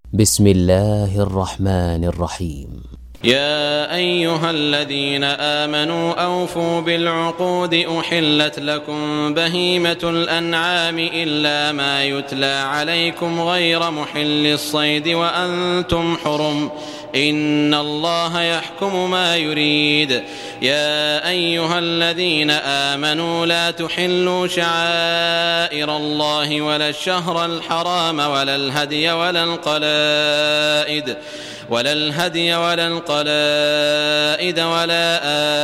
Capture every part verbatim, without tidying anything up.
بسم الله الرحمن الرحيم. يا أيها الذين آمنوا أوفوا بالعقود أحلت لكم بهيمة الأنعام إلا ما يتلى عليكم غير محل الصيد وأنتم حرم إن الله يحكم ما يريد. يا أيها الذين آمنوا لا تحلوا شعائر الله ولا الشهر الحرام ولا الهدي ولا القلائد ولا الهدي ولا القلائد ولا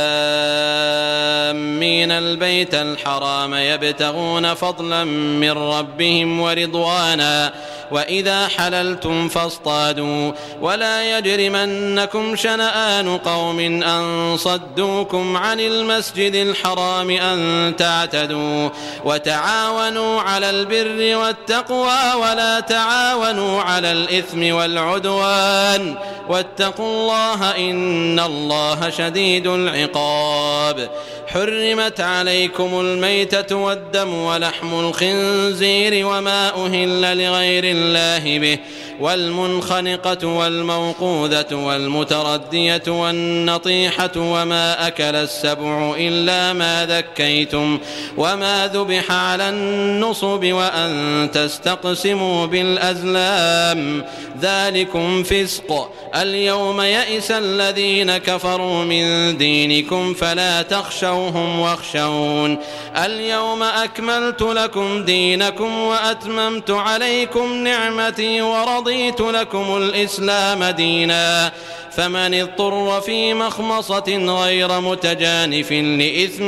آمين البيت الحرام يبتغون فضلا من ربهم ورضوانا وإذا حللتم فاصطادوا ولا يجرمنكم شنآن قوم أن صدوكم عن المسجد الحرام أن تعتدوا وتعاونوا على البر والتقوى ولا تعاونوا على الإثم والعدوان واتقوا الله إن الله شديد العقاب. حرمت عليكم الميتة والدم ولحم الخنزير وما أهل لغير الله به والمنخنقة والموقوذة والمتردية والنطيحة وما أكل السبع إلا ما ذكيتم وما ذبح على النصب وأن تستقسموا بالأزلام ذلكم فسق. اليوم يئس الذين كفروا من دينكم فلا تخشوهم واخشون. اليوم أكملت لكم دينكم وأتممت عليكم نعمتي ورضيت لكم الإسلام دينا فمن اضطر في مخمصة غير متجانف لإثم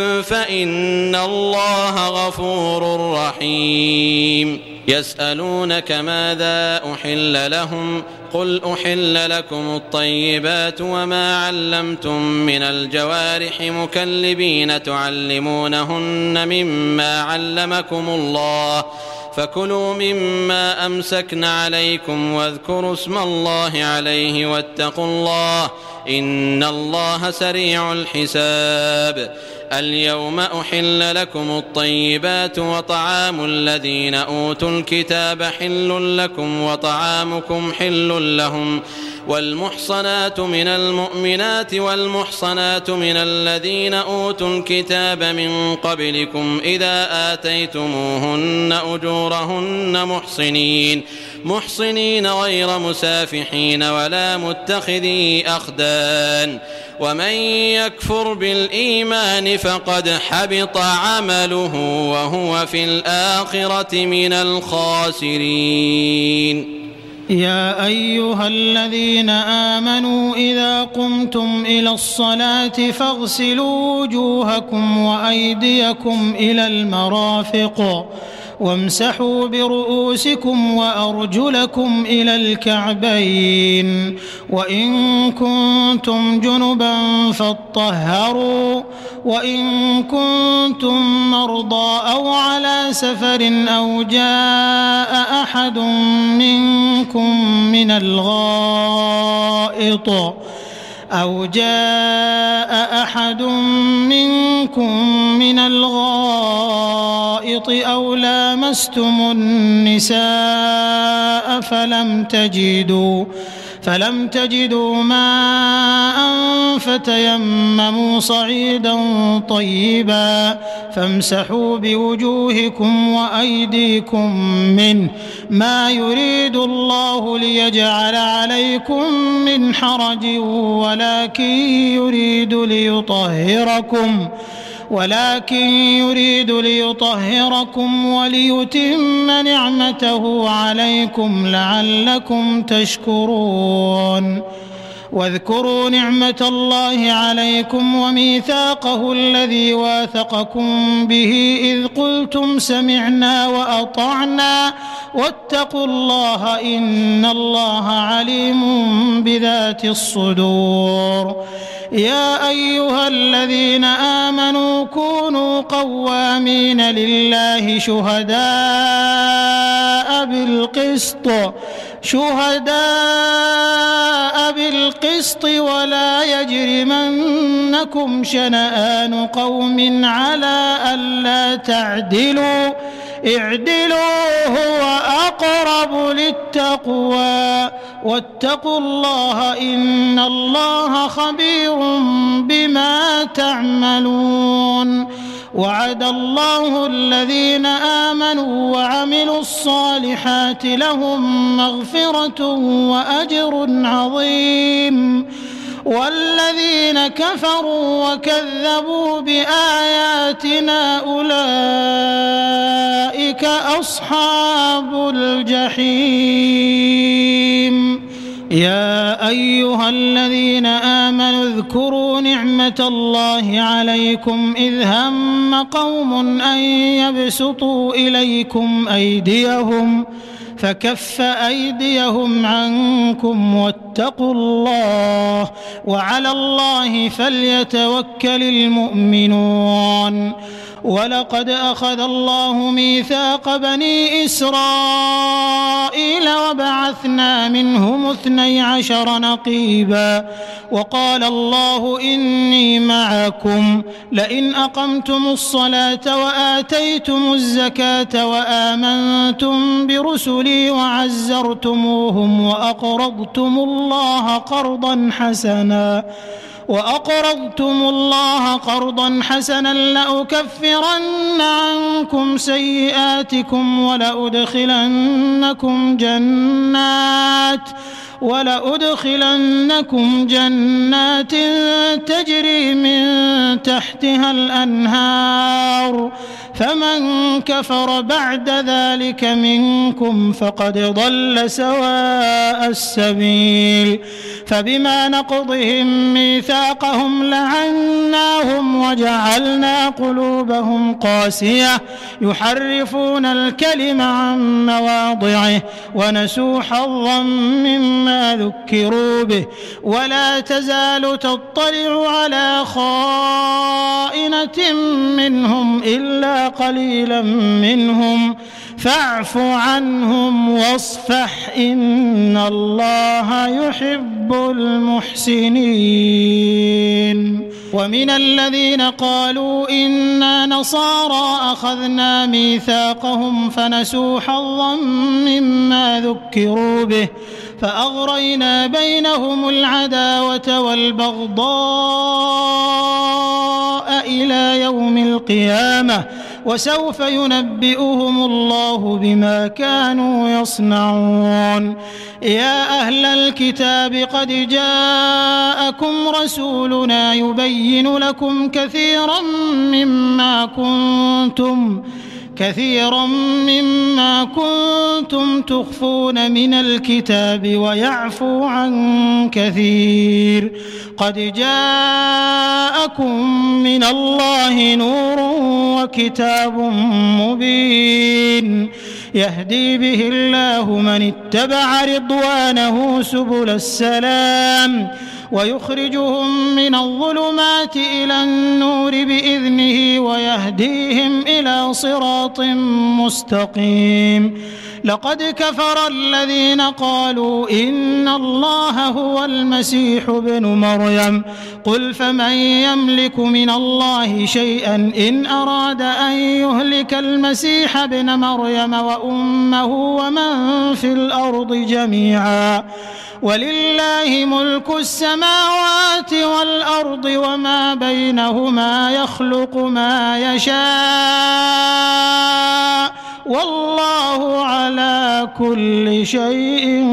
فإن الله غفور رحيم. يسألونك ماذا أحل لهم قل أحل لكم الطيبات وما علمتم من الجوارح مكلبين تعلمونهن مما علمكم الله فكلوا مما أمسكن عليكم واذكروا اسم الله عليه واتقوا الله إن الله سريع الحساب. اليوم أحل لكم الطيبات وطعام الذين أوتوا الكتاب حل لكم وطعامكم حل لهم والمحصنات من المؤمنات والمحصنات من الذين أوتوا الكتاب من قبلكم إذا آتيتموهن أجورهن محصنين محصنين غير مسافحين ولا متخذي أخدان ومن يكفر بالإيمان فقد حبط عمله وهو في الآخرة من الخاسرين. يا أيها الذين آمنوا إذا قمتم إلى الصلاة فاغسلوا وجوهكم وأيديكم إلى المرافق وامسحوا برؤوسكم وأرجلكم إلى الكعبين وإن كنتم جنبا فاطهروا وإن كنتم مرضى أو على سفر أو جاء أحد منكم من الغائط أو جاء أحد منكم من الغائط أو لامستم النساء فلم تجدوا فلم تجدوا ماء فتيمموا صعيدا طيبا فامسحوا بوجوهكم وأيديكم منه ما يريد الله ليجعل عليكم من حرج ولكن يريد ليطهركم ولكن يريد ليطهركم وليتم نعمته عليكم لعلكم تشكرون. واذكروا نعمة الله عليكم وميثاقه الذي واثقكم به إذ قلتم سمعنا وأطعنا واتقوا الله إن الله عليم بذات الصدور. يا أيها الذين آمنوا كونوا قوامين لله شهداء بالقسط شهداء بالقسط ولا يجرمنكم شنآن قوم على ألا تعدلوا اعدلوا هو أقرب للتقوى واتقوا الله إن الله خبير بما تعملون. وعد الله الذين آمنوا وعملوا الصالحات لهم مغفرة وأجر عظيم، والذين كفروا وكذبوا بآياتنا أولئك أصحاب الجحيم. يا أيها الذين آمنوا اذكروا نعمة الله عليكم إذ هم قوم أن يبسطوا إليكم أيديهم فكف أيديهم عنكم واتقوا الله وعلى الله فليتوكل المؤمنون. ولقد أخذ الله ميثاق بني إسرائيل وبعثنا منهم اثني عشر نقيبا وقال الله إني معكم لئن أقمتم الصلاة وآتيتم الزكاة وآمنتم برسلي وعزرتموهم وأقرضتم الله قرضا حسنا وأقرضتم الله قرضا حسنا لأكفرن عنكم سيئاتكم ولأدخلنكم جنات ولأدخلنكم جنات تجري من تحتها الأنهار فمن كفر بعد ذلك منكم فقد ضل سواء السبيل. فبما نقضهم ميثاقهم لعناهم وجعلنا قلوبهم قاسية يحرفون الكلم عن مواضعه ونسوا حظا مما ذكروا به ولا تزال تطلع على خائنة منهم إلا قليلا منهم فاعف عنهم واصفح إن الله يحب المحسنين. ومن الذين قالوا إنا نصارى أخذنا ميثاقهم فنسوا حظا مما ذكروا به فأغرينا بينهم العداوة والبغضاء إلى يوم القيامة وسوف ينبئهم الله بما كانوا يصنعون. يا أهل الكتاب قد جاءكم رسولنا يبين لكم كثيرا مما كنتم كثيرا مما كنتم تخفون من الكتاب ويعفو عن كثير. قد جاءكم من الله نور وكتاب مبين يهدي به الله من اتبع رضوانه سبل السلام ويخرجهم من الظلمات إلى النور بإذنه ويهديهم إلى صراط مستقيم. لقد كفر الذين قالوا إن الله هو المسيح ابن مريم قل فمن يملك من الله شيئا إن أراد أن يهلك المسيح ابن مريم وأمه ومن في الأرض جميعا ولله ملك السماوات والأرض وما بينهما يخلق ما يشاء والله على كل شيء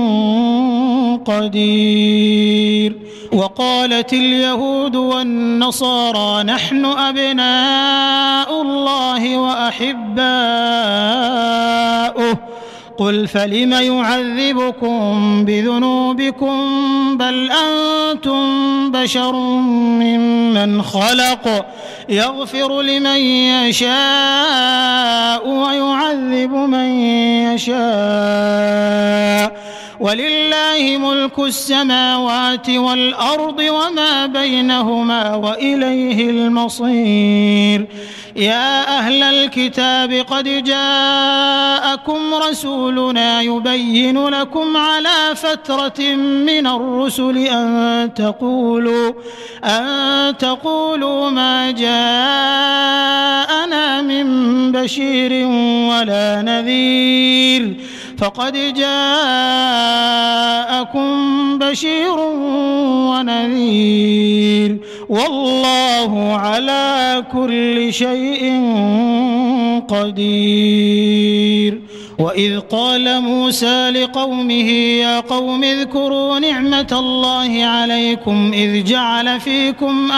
قدير. وقالت اليهود والنصارى نحن أبناء الله وأحباؤه قل فلم يعذبكم بذنوبكم بل أنتم بشر ممن خلق يغفر لمن يشاء ويعذب من يشاء ولله ملك السماوات والأرض وما بينهما وإليه المصير. يا أهل الكتاب قد جاءكم رسولنا يبين لكم على فترة من الرسل أن تقولوا أن تقولوا ما جاءنا من بشير ولا نذير فقد جاءكم بشير ونذير والله على كل شيء قدير. وإذ قال موسى لقومه يا قوم اذكروا نعمة الله عليكم إذ جعل فيكم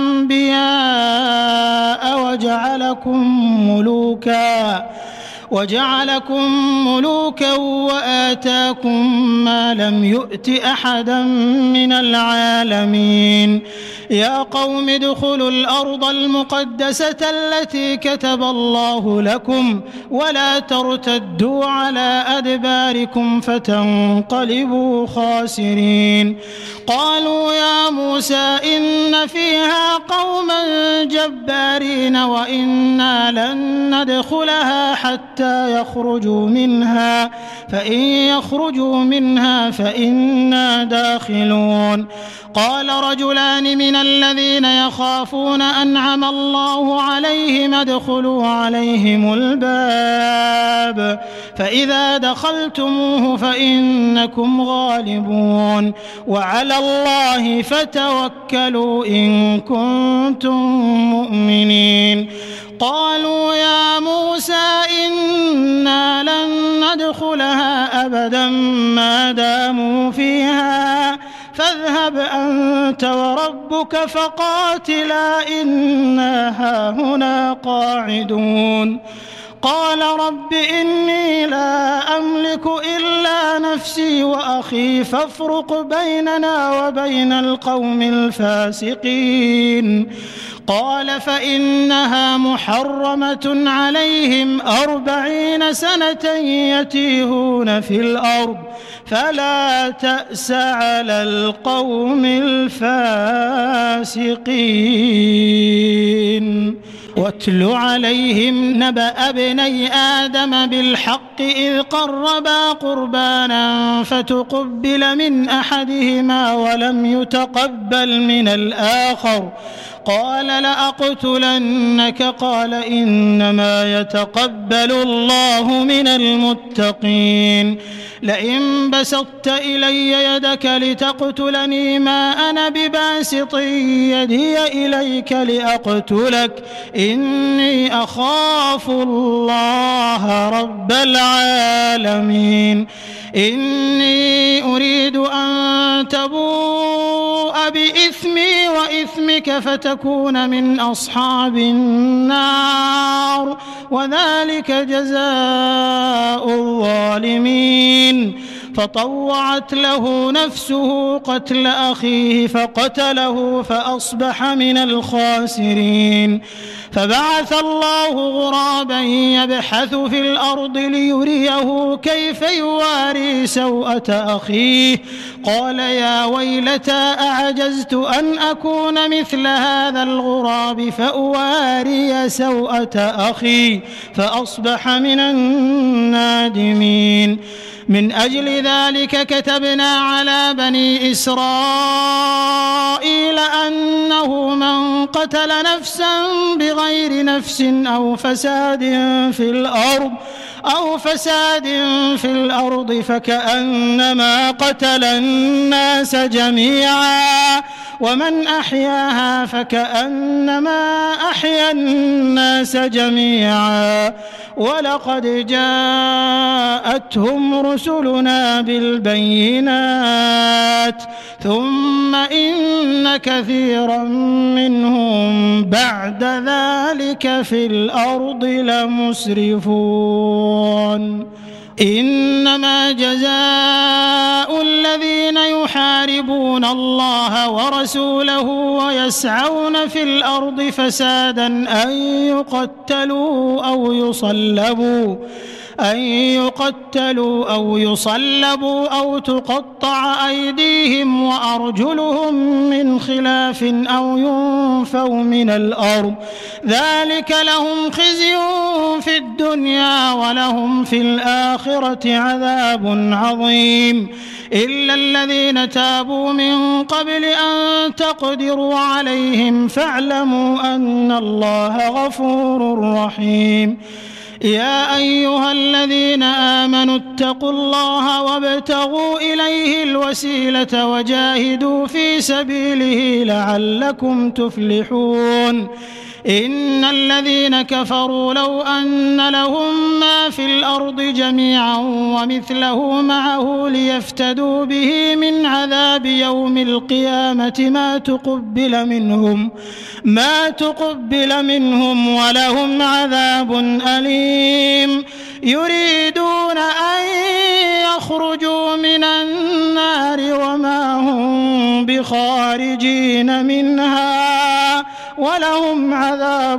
أنبياء وجعلكم ملوكا وجعلكم ملوكا وآتاكم ما لم يؤت أحدا من العالمين. يا قوم ادخلوا الأرض المقدسة التي كتب الله لكم ولا ترتدوا على أدباركم فتنقلبوا خاسرين. قالوا يا موسى إن فيها قوما جبارين وإنا لن ندخلها حتى يخرجوا منها فإن يخرجوا منها فإنا داخلون. قال رجلان من الذين يخافون أنعم الله عليهم ادخلوا عليهم الباب فإذا دخلتموه فإنكم غالبون وعلى الله فتوكلوا إن كنتم مؤمنين. قالوا يا موسى إنا لن ندخلها أبدا ما داموا فيها فاذهب أنت وربك فقاتلا إنا هاهنا قاعدون. قال رب إني لا أملك إلا نفسي وأخي فافرق بيننا وبين القوم الفاسقين. قال فإنها محرمة عليهم أربعين سنة يتيهون في الأرض فلا تأس على القوم الفاسقين. واتل عليهم نبأ ابني آدم بالحق إذ قربا قربانا فتقبل من أحدهما ولم يتقبل من الآخر قال لأقتلنك قال إنما يتقبل الله من المتقين. لئن بسطت إلي يدك لتقتلني ما أنا بباسط يدي إليك لأقتلك إني أخاف الله رب العالمين. إني أريد أن تبوء بإثمي وإثمك فتكون من أصحاب النار وذلك جزاء الظالمين. فطوعت له نفسه قتل أخيه فقتله فأصبح من الخاسرين. فبعث الله غرابا يبحث في الأرض ليريه كيف يواري سوءة أخيه قال يا ويلتى أعجزت أن أكون مثل هذا الغراب فأواري سوءة أخي فأصبح من النادمين. من أجل ذلك كتبنا على بني إسرائيل أنه من قتل نفسا بغير نفس أو فساد في الأرض أو فساد في الأرض فكأنما قتل الناس جميعا ومن أحياها فكأنما أحيا الناس جميعا. ولقد جاءتهم رسلنا بالبينات ثم إن كثيرا منهم بعد ذلك في الأرض لمسرفون. إنما جزاء الذين يحاربون الله ورسوله ويسعون في الأرض فسادا أن يقتلوا أو يصلبوا أن يقتلوا أو يصلبوا أو تقطع أيديهم وأرجلهم من خلاف أو ينفوا من الأرض ذلك لهم خزي في الدنيا ولهم في الآخرة عذاب عظيم إلا الذين تابوا من قبل أن تقدروا عليهم فاعلموا أن الله غفور رحيم يا أيها الذين آمنوا اتقوا الله وابتغوا إليه الوسيلة وجاهدوا في سبيله لعلكم تفلحون إن الذين كفروا لو أن لهم ما في الأرض جميعا ومثله معه ليفتدوا به من عذاب يوم القيامة ما تقبل منهم ما تقبل منهم ولهم عذاب أليم يريدون أن يخرجوا من النار وما هم بخارجين منها ولهم عذاب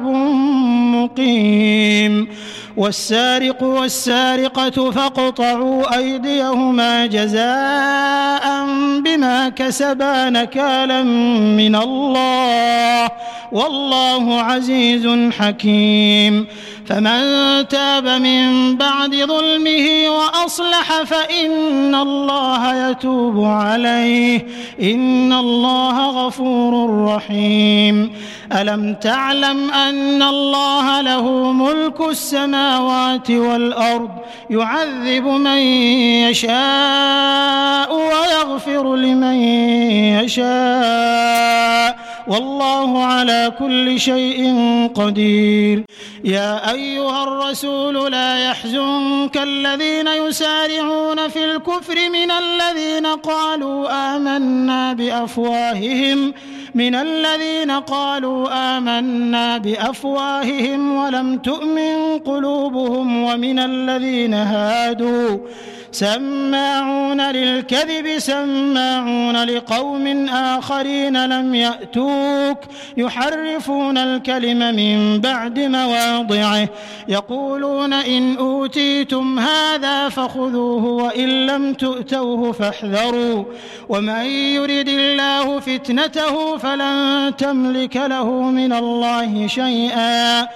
مقيم والسارق والسارقة فاقطعوا أيديهما جزاء بما كسبا نكالا من الله والله عزيز حكيم فمن تاب من بعد ظلمه وأصلح فإن الله يتوب عليه إن الله غفور رحيم ألم تعلم أن الله له ملك السماوات والأرض يعذب من يشاء ويغفر لمن يشاء والله على كل شيء قدير يا أيها الرسول لا يحزنك الذين يسارعون في الكفر من الذين قالوا آمنا بأفواههم من الذين قالوا آمنا بأفواههم ولم تؤمن قلوبهم ومن الذين هادوا سماعون للكذب سماعون لقوم آخرين لم يأتوك يحرفون الكلم من بعد مواضعه يقولون إن أوتيتم هذا فخذوه وإن لم تؤتوه فاحذروا ومن يرد الله فتنته فلن تملك له من الله شيئا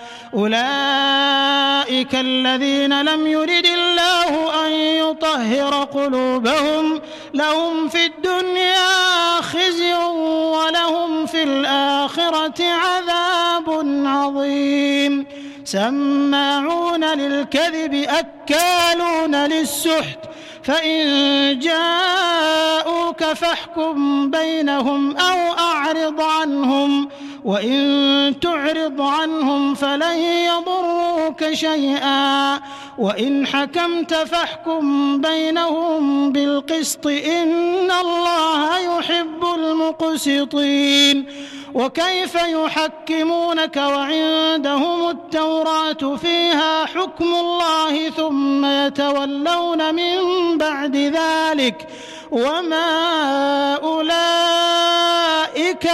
أولئك الذين لم يرد الله أن يطهر قلوبهم لهم في الدنيا خزي ولهم في الآخرة عذاب عظيم سماعون للكذب أكالون للسحت فإن جاءوك فاحكم بينهم أو أعرض عنهم وإن تعرض عنهم فلن يضروك شيئا وإن حكمت فاحكم بينهم بالقسط إن الله يحب المقسطين وكيف يحكمونك وعندهم التوراة فيها حكم الله ثم يتولون من بعد ذلك وما أولئك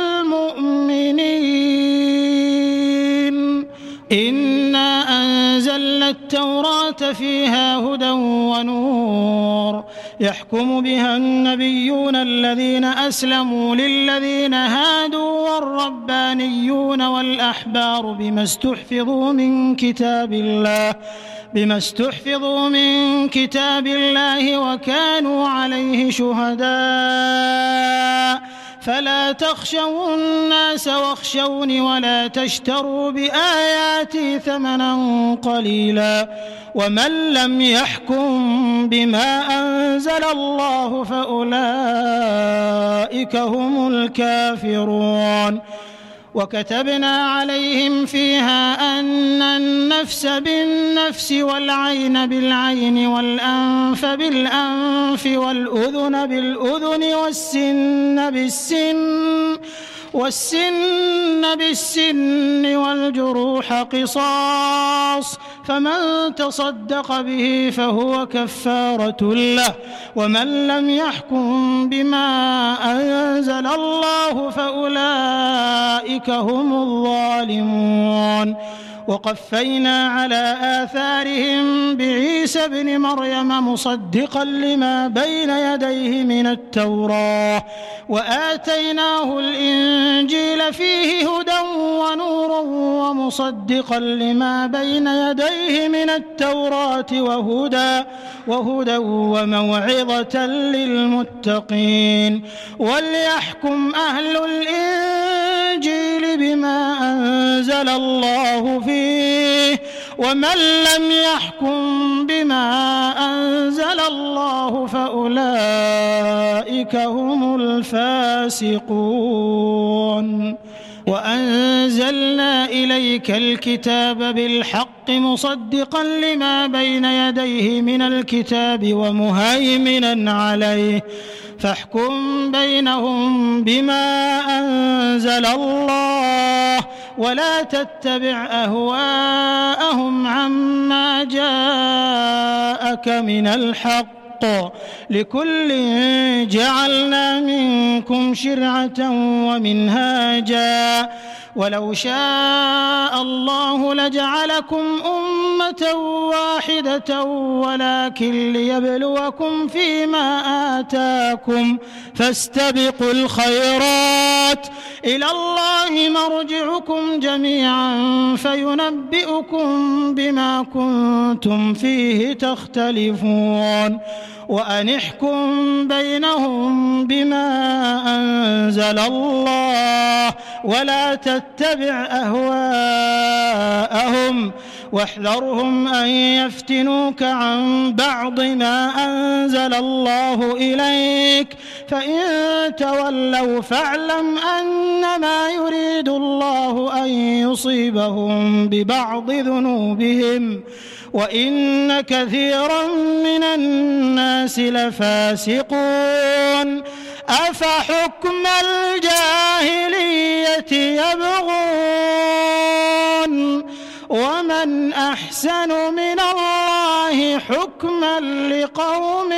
بالمؤمنين إنا أنزلنا التوراة فيها هدى ونور يحكم بها النبيون الذين أسلموا للذين هادوا والربانيون والأحبار بما استحفظوا من كتاب الله بما استحفظوا من كتاب الله وكانوا عليه شهداء فلا تخشوا الناس واخشوني ولا تشتروا بآياتي ثمنا قليلا ومن لم يحكم بما أنزل الله فأولئك هم الكافرون وكتبنا عليهم فيها أن النفس بالنفس والعين بالعين والأنف بالأنف والأذن بالأذن والسن بالسن والسن بالسن والجروح قصاص فمن تصدق به فهو كفارة له ومن لم يحكم بما أنزل الله فأولئك هم الظالمون وقفينا على آثارهم بعيسى ابن مريم مصدقا لما بين يديه من التوراة وآتيناه الإنجيل فيه هدى ونور ومصدقا لما بين يديه من التوراة وهدى وهدى وموعظة للمتقين وليحكم أهل الإنجيل بما أنزل الله فيه ومن لم يحكم بما أنزل الله فأولئك هم الفاسقون وأنزلنا إليك الكتاب بالحق مصدقا لما بين يديه من الكتاب ومهيمنا عليه فاحكم بينهم بما أنزل الله ولا تتبع أهواءهم عما جاءك من الحق لكل جعلنا منكم شرعة ومنهاجا ولو شاء الله لجعلكم أمة واحدة ولكن ليبلوكم فيما آتاكم فاستبقوا الخيرات إلى الله مرجعكم جميعا فينبئكم بما كنتم فيه تختلفون وأن احكم بينهم بما أنزل الله ولا تتبع أهواءهم واحذرهم أن يفتنوك عن بعض ما أنزل الله إليك فإن تولوا فاعلم أنما يريد الله أن يصيبهم ببعض ذنوبهم وإن كثيرا من الناس لفاسقون أفحكم الجاهلية يبغون ومن أحسن من الله حكما لقوم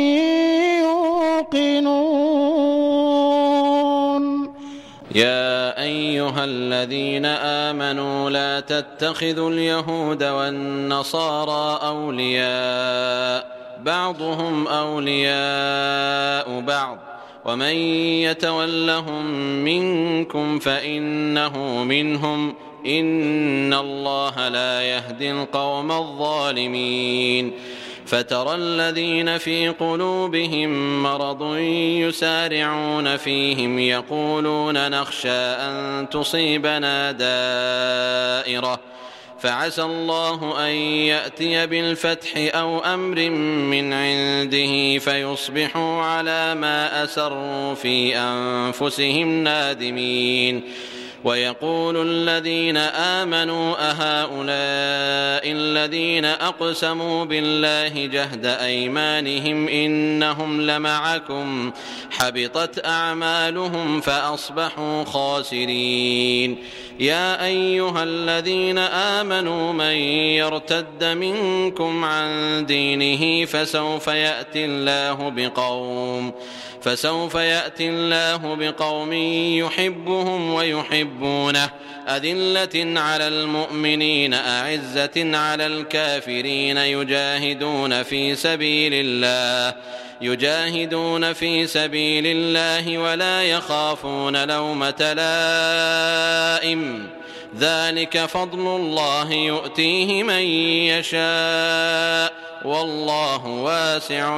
يوقنون. يا أيها الذين آمنوا لا تتخذوا اليهود والنصارى أولياء بعضهم أولياء بعض ومن يتولهم منكم فإنه منهم إن الله لا يهدي القوم الظالمين. فترى الذين في قلوبهم مرض يسارعون فيهم يقولون نخشى أن تصيبنا دائرة فعسى الله أن يأتي بالفتح أو أمر من عنده فيصبحوا على ما أسروا في أنفسهم نادمين. ويقول الذين آمنوا أهؤلاء الذين أقسموا بالله جهد أيمانهم إنهم لمعكم حبطت أعمالهم فأصبحوا خاسرين. يا أيها الذين آمنوا من يرتد منكم عن دينه فسوف يأتي الله بقوم فسوف يأتي الله بقوم يحبهم ويحبونه أذلة على المؤمنين أعزة على الكافرين يجاهدون في سبيل الله يجاهدون في سبيل الله ولا يخافون لومة لائم ذلك فضل الله يؤتيه من يشاء والله واسع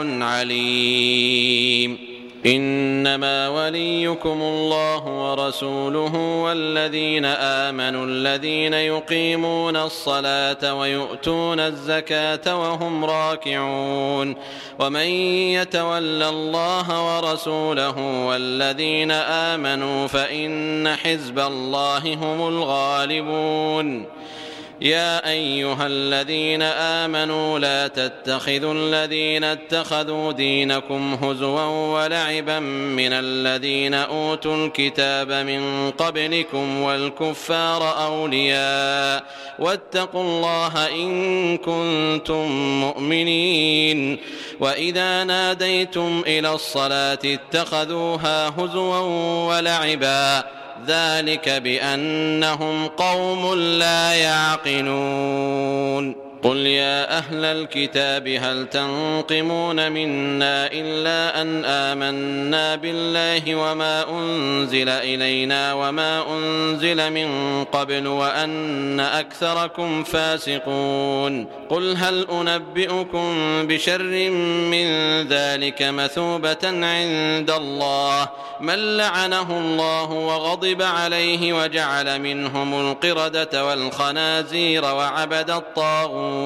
عليم. إنما وليكم الله ورسوله والذين آمنوا الذين يقيمون الصلاة ويؤتون الزكاة وهم راكعون. ومن يتول الله ورسوله والذين آمنوا فإن حزب الله هم الغالبون. يا أيها الذين آمنوا لا تتخذوا الذين اتخذوا دينكم هزوا ولعبا من الذين أوتوا الكتاب من قبلكم والكفار أولياء واتقوا الله إن كنتم مؤمنين. وإذا ناديتم إلى الصلاة اتخذوها هزوا ولعبا ذلك بأنهم قوم لا يعقلون. قل يا أهل الكتاب هل تنقمون منا إلا أن آمنا بالله وما أنزل إلينا وما أنزل من قبل وأن أكثركم فاسقون. قل هل أنبئكم بشر من ذلك مثوبة عند الله من لعنه الله وغضب عليه وجعل منهم القردة والخنازير وعبد الطاغوت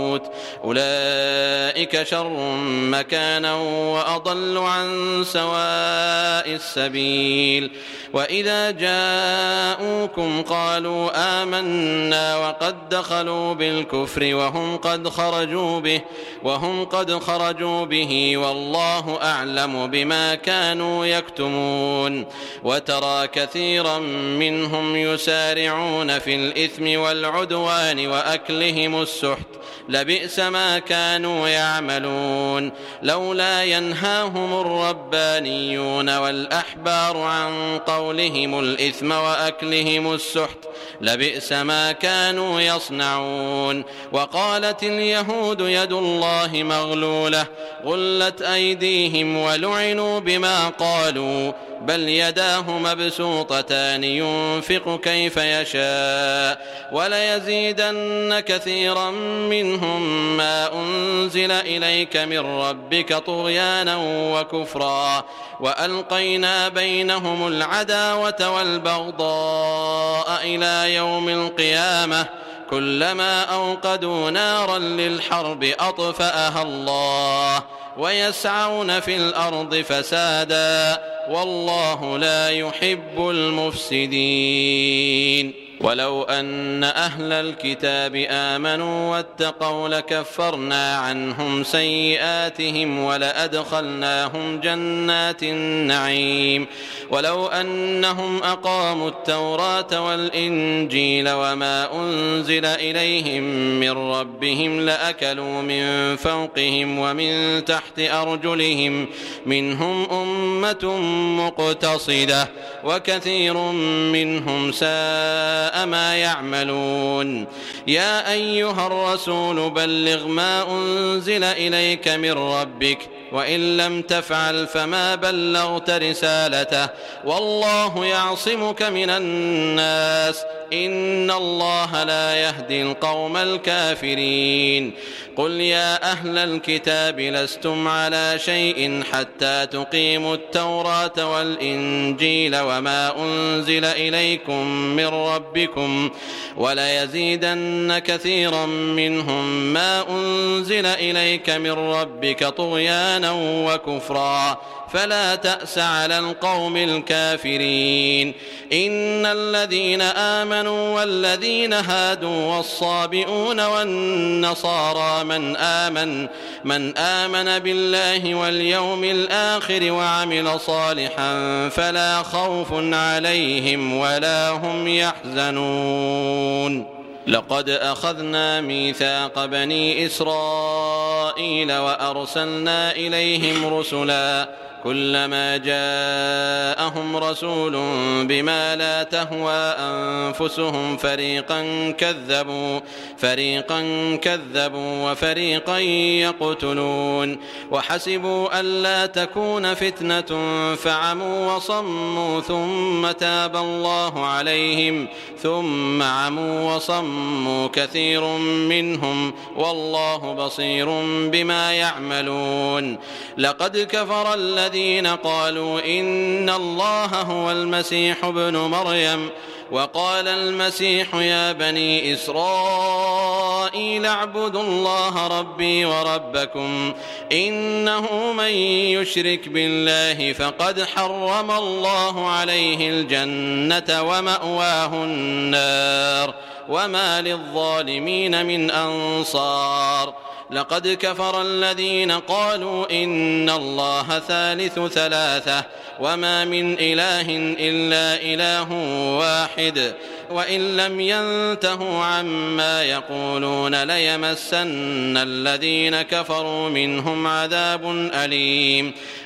أولئك شر مكانا وأضل عن سواء السبيل. وإذا جاءوكم قالوا آمنا وقد دخلوا بالكفر وهم قد خرجوا به وهم قد خرجوا به والله أعلم بما كانوا يكتمون. وترى كثيرا منهم يسارعون في الإثم والعدوان وأكلهم السحت لبئس ما كانوا يعملون. لولا ينهاهم الربانيون والأحبار عن قولهم الإثم وأكلهم السحت لبئس ما كانوا يصنعون. وقالت اليهود يد الله مغلولة غلت أيديهم ولعنوا بما قالوا بل يداه مبسوطتان ينفق كيف يشاء وليزيدن كثيرا منهم ما أنزل إليك من ربك طغيانا وكفرا وألقينا بينهم العداوة والبغضاء إلى يوم القيامة كلما أوقدوا نارا للحرب أطفأها الله ويسعون في الأرض فسادا والله لا يحب المفسدين. ولو أن أهل الكتاب آمنوا واتقوا لكفرنا عنهم سيئاتهم ولأدخلناهم جنات النعيم. ولو أنهم أقاموا التوراة والإنجيل وما أنزل إليهم من ربهم لأكلوا من فوقهم ومن تحت أرجلهم منهم أمة مقتصدة وكثير منهم ساء ما يعملون. يا أيها الرسول بلغ ما أنزل إليك من ربك وإن لم تفعل فما بلغت رسالته والله يعصمك من الناس إن الله لا يهدي القوم الكافرين. قل يا أهل الكتاب لستم على شيء حتى تقيموا التوراة والإنجيل وما أنزل إليكم من ربكم وليزيدن كثيرا منهم ما أنزل إليك من ربك طغيانا وكفرا فلا تأس على القوم الكافرين. إن الذين آمنوا والذين هادوا والصابئون والنصارى من آمن من آمن بالله واليوم الآخر وعمل صالحا فلا خوف عليهم ولا هم يحزنون. لقد أخذنا ميثاق بني إسرائيل وأرسلنا إليهم رسلا كلما جاءهم رسول بما لا تهوى أنفسهم فريقا كذبوا فريقا كذبوا وفريقا يقتلون وحسبوا ألا تكون فتنة فعموا وصموا ثم تاب الله عليهم ثم عموا وصموا كثير منهم والله بصير بما يعملون. لقد كفر الذين قالوا إن الله هو المسيح ابن مريم وقال المسيح يا بني إسرائيل اعبدوا الله ربي وربكم إنه من يشرك بالله فقد حرم الله عليه الجنة ومأواه النار وما للظالمين من أنصار. لقد كفر الذين قالوا إن الله ثالث ثلاثة وما من إله إلا إله واحد وإن لم ينتهوا عما يقولون ليمسن الذين كفروا منهم عذاب أليم.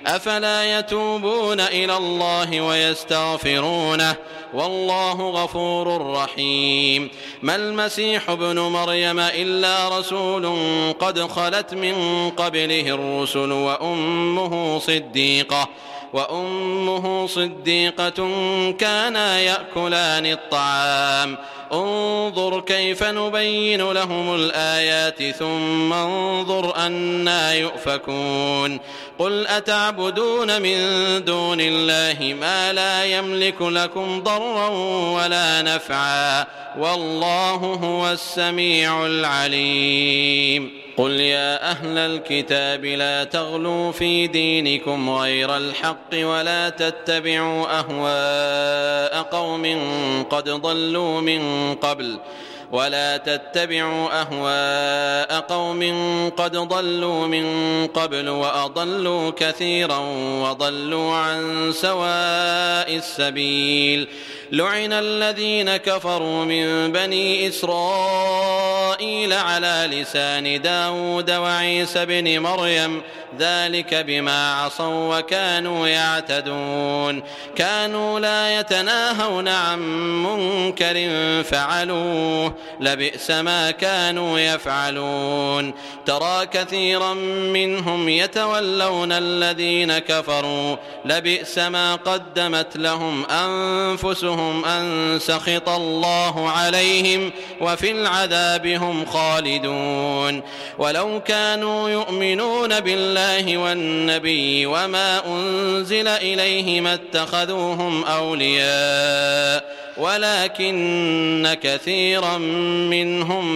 أفلا يتوبون إلى الله ويستغفرونه والله غفور رحيم. ما المسيح ابن مريم إلا رسول قد خلت من قبله الرسل وأمه صديقة وأمه صديقة كانا يأكلان الطعام انظر كيف نبين لهم الآيات ثم انظر أنى يؤفكون. قل أتعبدون من دون الله ما لا يملك لكم ضرا ولا نفعا والله هو السميع العليم. قل يا أهل الكتاب لا تغلوا في دينكم غير الحق ولا تتبعوا أهواء قوم قد ضلوا من قبل ولا تتبعوا أهواء قوم قد ضلوا من قبل وأضلوا كثيرا وضلوا عن سواء السبيل. لعن الذين كفروا من بني إسرائيل على لسان داود وعيسى بن مريم ذلك بما عصوا وكانوا يعتدون. كانوا لا يتناهون عن منكر فعلوه لبئس ما كانوا يفعلون. ترى كثيرا منهم يتولون الذين كفروا لبئس ما قدمت لهم أنفسهم أن سخط الله عليهم وفي العذاب هم خالدون. ولو كانوا يؤمنون بالله والنبي وما أنزل إليه ما اتخذوهم أولياء ولكن كثيرا منهم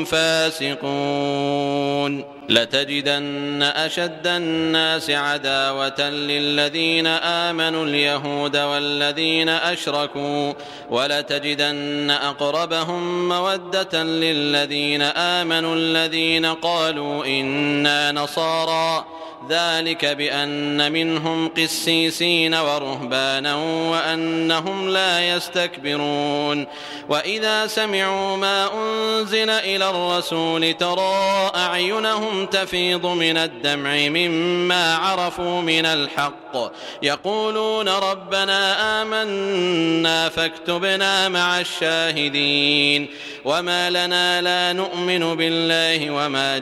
فاسقون. لتجدن أشد الناس عداوة للذين آمنوا اليهود والذين أشركوا ولتجدن أقربهم مودة للذين آمنوا الذين قالوا إنا نصارى ذلك بأن منهم قسيسين ورهبانا وأنهم لا يستكبرون. وإذا سمعوا ما أنزل إلى الرسول ترى أعينهم تفيض من الدمع مما عرفوا من الحق يقولون ربنا آمنا فاكتبنا مع الشاهدين. وما لنا لا نؤمن بالله وما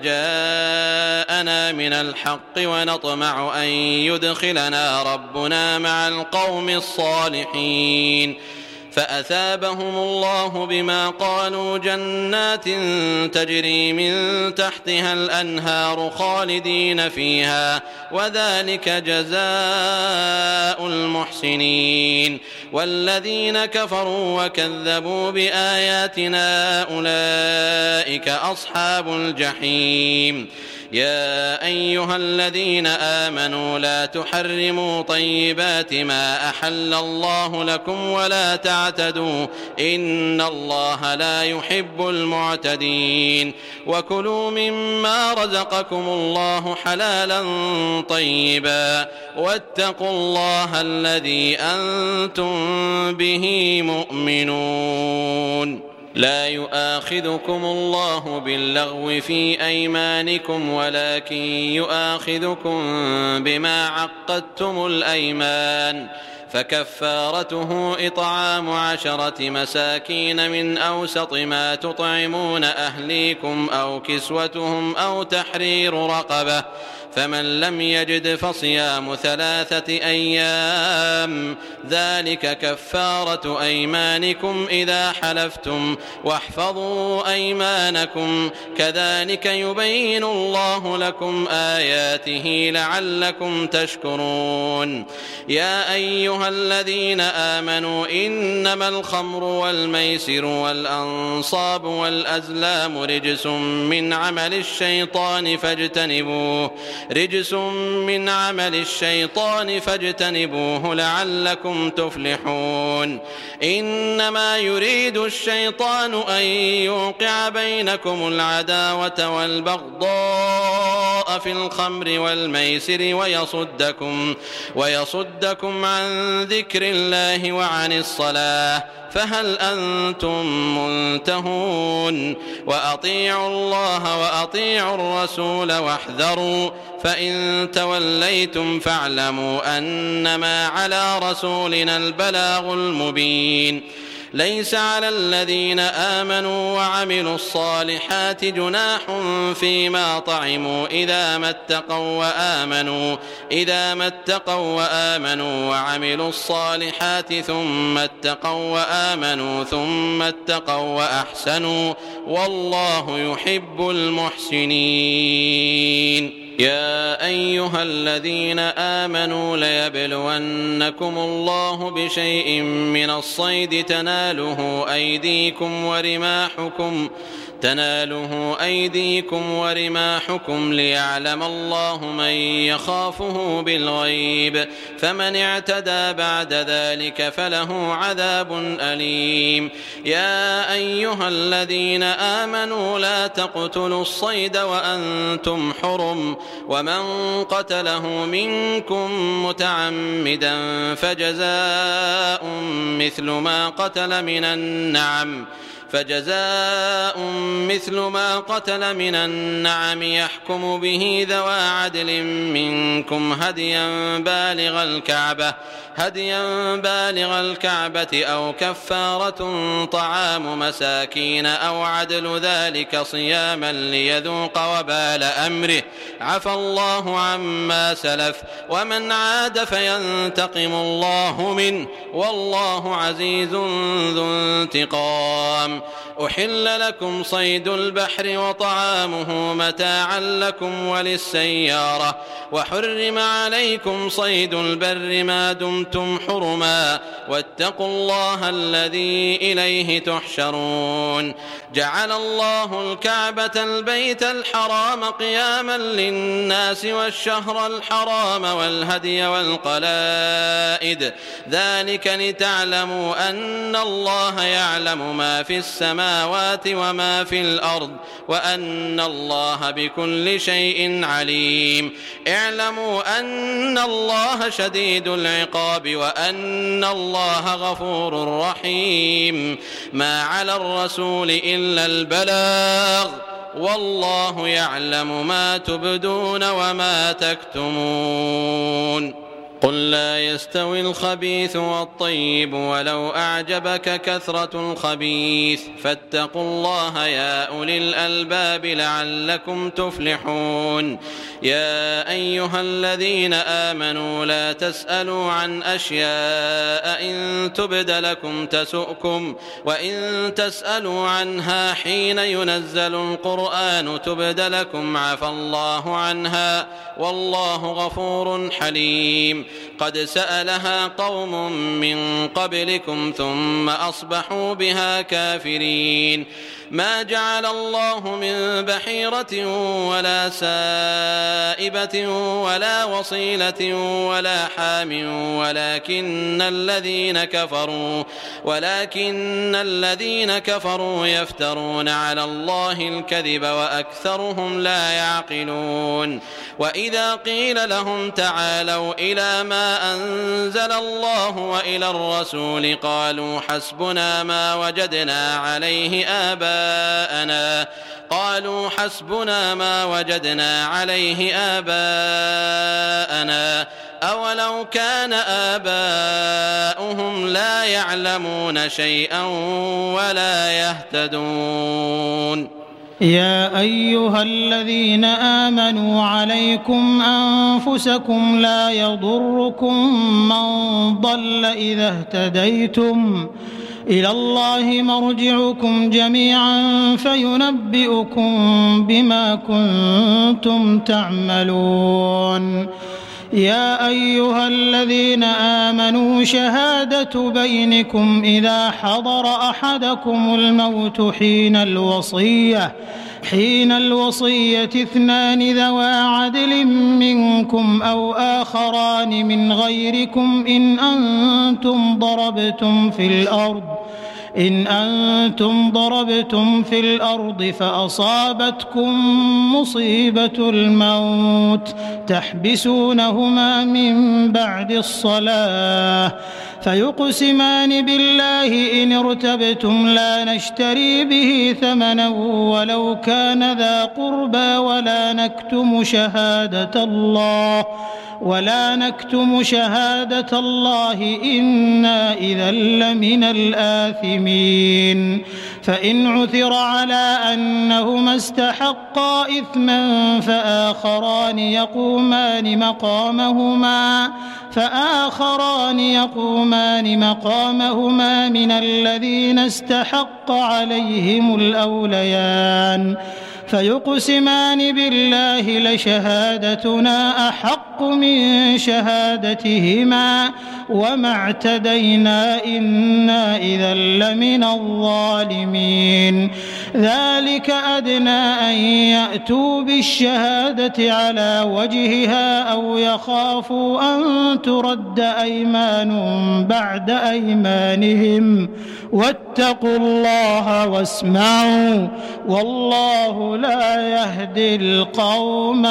جاءنا من الحق ونطمع أن يدخلنا ربنا مع القوم الصالحين. فأثابهم الله بما قالوا جنات تجري من تحتها الأنهار خالدين فيها وذلك جزاء المحسنين. والذين كفروا وكذبوا بآياتنا أولئك أصحاب الجحيم. يا أيها الذين آمنوا لا تحرموا طيبات ما أحل الله لكم ولا تعتدوا إن الله لا يحب المعتدين. وكلوا مما رزقكم الله حلالا طيبا واتقوا الله الذي أنتم به مؤمنون. لا يؤاخذكم الله باللغو في أيمانكم ولكن يؤاخذكم بما عقدتم الأيمان فكفارته إطعام عشرة مساكين من أوسط ما تطعمون أهليكم أو كسوتهم أو تحرير رقبة فمن لم يجد فصيام ثلاثة أيام ذلك كفارة أيمانكم إذا حلفتم واحفظوا أيمانكم كذلك يبين الله لكم آياته لعلكم تشكرون. يا أيها الذين آمنوا إنما الخمر والميسر والأنصاب والأزلام رجس من عمل الشيطان فاجتنبوه رجس من عمل الشيطان فاجتنبوه لعلكم تفلحون. إنما يريد الشيطان أن يوقع بينكم العداوة والبغضاء في الخمر والميسر ويصدكم ويصدكم عن ذكر الله وعن الصلاة فهل أنتم منتهون. وأطيعوا الله وأطيعوا الرسول واحذروا فإن توليتم فاعلموا أنما على رسولنا البلاغ المبين. ليس على الذين آمنوا وعملوا الصالحات جناح فيما طعموا إذا ما اتقوا وآمنوا إذا ما اتقوا وآمنوا وعملوا الصالحات ثم اتقوا وآمنوا ثم اتقوا وأحسنوا والله يحب المحسنين. يا أيها الذين آمنوا ليبلونكم الله بشيء من الصيد تناله أيديكم ورماحكم تناله أيديكم ورماحكم ليعلم الله من يخافه بالغيب فمن اعتدى بعد ذلك فله عذاب أليم. يا أيها الذين آمنوا لا تقتلوا الصيد وأنتم حرم ومن قتله منكم متعمدا فجزاء مثل ما قتل من النعم فجزاء مثل ما قتل من النعم يحكم به ذوى عدل منكم هديا بالغ الكعبة هديا بالغ الكعبة أو كفارة طعام مساكين أو عدل ذلك صياما ليذوق وبال أمره عفى الله عما سلف ومن عاد فينتقم الله منه والله عزيز ذو انتقام. أحل لكم صيد البحر وطعامه متاعا لكم وللسيارة وحرم عليكم صيد البر ما دمتم حرما واتقوا الله الذي إليه تحشرون. جعل الله الكعبة البيت الحرام قياما للناس والشهر الحرام والهدي والقلائد ذلك لتعلموا أن الله يعلم ما في السماوات وما في الأرض وأن الله بكل شيء عليم. اعلموا أن الله شديد العقاب وأن الله غفور رحيم. ما على الرسول إلا البلاغ والله يعلم ما تبدون وما تكتمون. قل لا يستوي الخبيث والطيب ولو أعجبك كثرة الخبيث فاتقوا الله يا أولي الألباب لعلكم تفلحون. يا أيها الذين آمنوا لا تسألوا عن أشياء إن تبد لكم تسؤكم وإن تسألوا عنها حين ينزل القرآن تبد لكم عفى الله عنها والله غفور حليم. قد سألها قوم من قبلكم ثم أصبحوا بها كافرين. ما جعل الله من بحيرة ولا سائبة ولا وصيلة ولا حام ولكن الذين كفروا ولكن الذين كفروا يفترون على الله الكذب وأكثرهم لا يعقلون. وإذا قيل لهم تعالوا إلى ما أنزل الله وإلى الرسول قالوا حسبنا ما وجدنا عليه آباءنا قالوا حسبنا ما وجدنا عليه آباءنا أولو كان آباؤهم لا يعلمون شيئا ولا يهتدون. يا أيها الذين آمنوا عليكم أنفسكم لا يضركم من ضل إذا اهتديتم إلى الله مرجعكم جميعا فينبئكم بما كنتم تعملون. يا أيها الذين آمنوا شهادة بينكم إذا حضر أحدكم الموت حين الوصية حين الوصية اثنان ذوى عدل منكم أو آخران من غيركم إن أنتم ضربتم في الأرض إن أنتم ضربتم في الأرض فأصابتكم مصيبة الموت تحبسونهما من بعد الصلاة فيقسمان بالله إن ارتبتم لا نشتري به ثمنا ولو كان ذا قربى ولا نكتم شهادة الله ولا نكتم شهادة الله إنا إذا لمن الآثمين فإن عثر على أنهما استحقا إثما فآخران يقومان مقامهما فآخران يقومان مقامهما من الذين استحق عليهم الأوليان فيقسمان بالله لشهادتنا أحق من شهادتهما وما اعتدينا إنا إذا لمن الظالمين ذلك أدنى أن يأتوا بالشهادة على وجهها أو يخافوا أن ترد أيمان بعد أيمانهم واتقوا الله واسمعوا والله لا يهدي القوم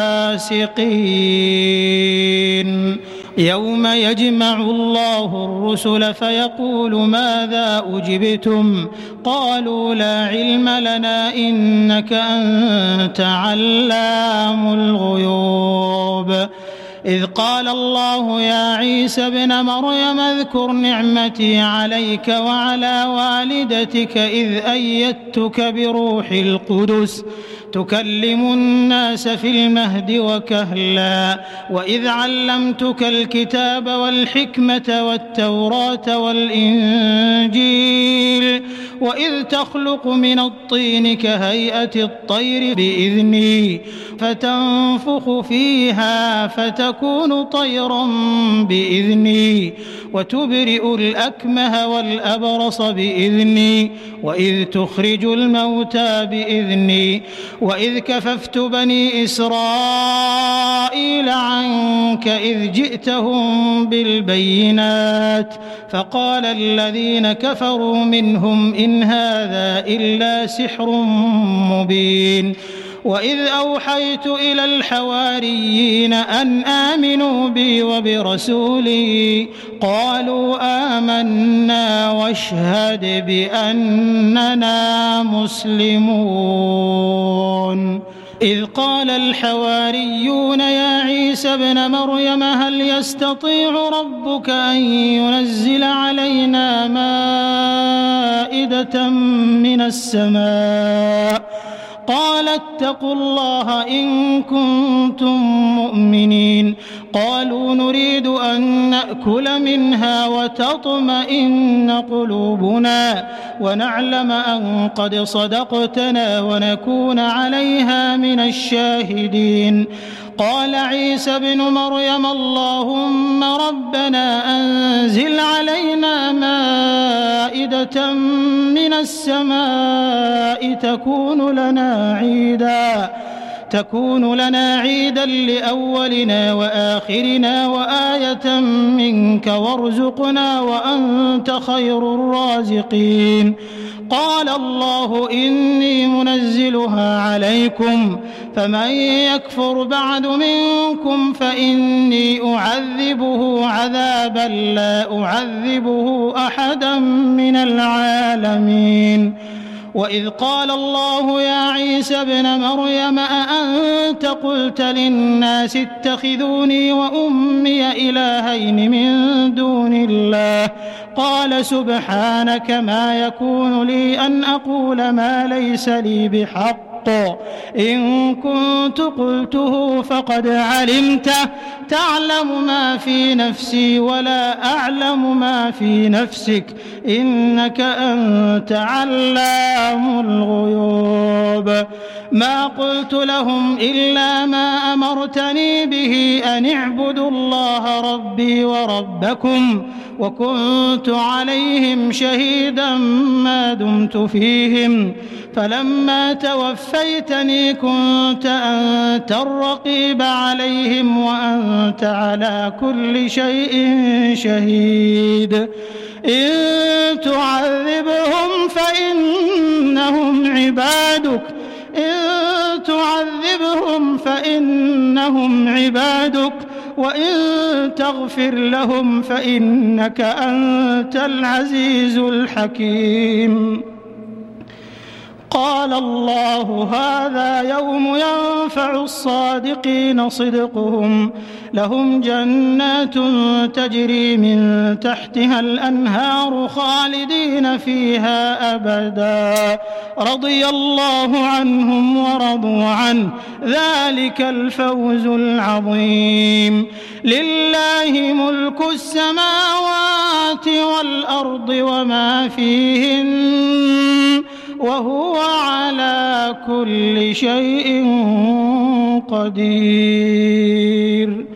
الفاسقين يوم يجمع الله الرسل فيقول ماذا أجبتم قالوا لا علم لنا إنك أنت علام الغيوب إذ قال الله يا عيسى ابن مريم اذكر نعمتي عليك وعلى والدتك إذ أيدتك بروح القدس تكلم الناس في المهد وكهلا وإذ علمتك الكتاب والحكمة والتوراة والإنجيل وإذ تخلق من الطين كهيئة الطير بإذني فتنفخ فيها فتكون طيرا بإذني وتبرئ الأكمه والأبرص بإذني وإذ تخرج الموتى بإذني وإذ كففت بني إسرائيل عنك إذ جئتهم بالبينات فقال الذين كفروا منهم إن هذا إلا سحر مبين وإذ أوحيت إلى الحواريين أن آمنوا بي وبرسولي قالوا آمنا واشهد بأننا مسلمون إذ قال الحواريون يا عيسى ابن مريم هل يستطيع ربك أن ينزل علينا مائدة من السماء قال اتقوا الله إن كنتم مؤمنين قالوا نريد أن نأكل منها وتطمئن قلوبنا ونعلم أن قد صدقتنا ونكون عليها من الشاهدين قال عيسى ابن مريم اللهم ربنا أنزل علينا مائدة من السماء تكون لنا عيدا تكون لنا عيدا لأولنا وآخرنا وآية منك وارزقنا وأنت خير الرازقين قال الله إني منزلها عليكم فمن يكفر بعد منكم فإني أعذبه عذابا لا أعذبه أحدا من العالمين وإذ قال الله يا عيسى ابن مريم أأنت قلت للناس اتخذوني وأمي إلهين من دون الله قال سبحانك ما يكون لي أن أقول ما ليس لي بحق إن كنت قلته فقد علمته تعلم ما في نفسي ولا أعلم ما في نفسك إنك أنت علام الغيوب ما قلت لهم إلا ما أمرتني به أن اعبدوا الله ربي وربكم وكنت عليهم شهيدا ما دمت فيهم فلما توفيتني كنت أنت الرقيب عليهم وأنت على كل شيء شهيد إن تعذبهم فإنهم عبادك إن تعذبهم فإنهم عبادك وإن تغفر لهم فإنك أنت العزيز الحكيم. قال الله هذا يوم ينفع الصادقين صدقهم لهم جنات تجري من تحتها الأنهار خالدين فيها أبدا رضي الله عنهم ورضوا عنه ذلك الفوز العظيم. لله ملك السماوات والأرض وما فيهن وهو على كل شيء قدير.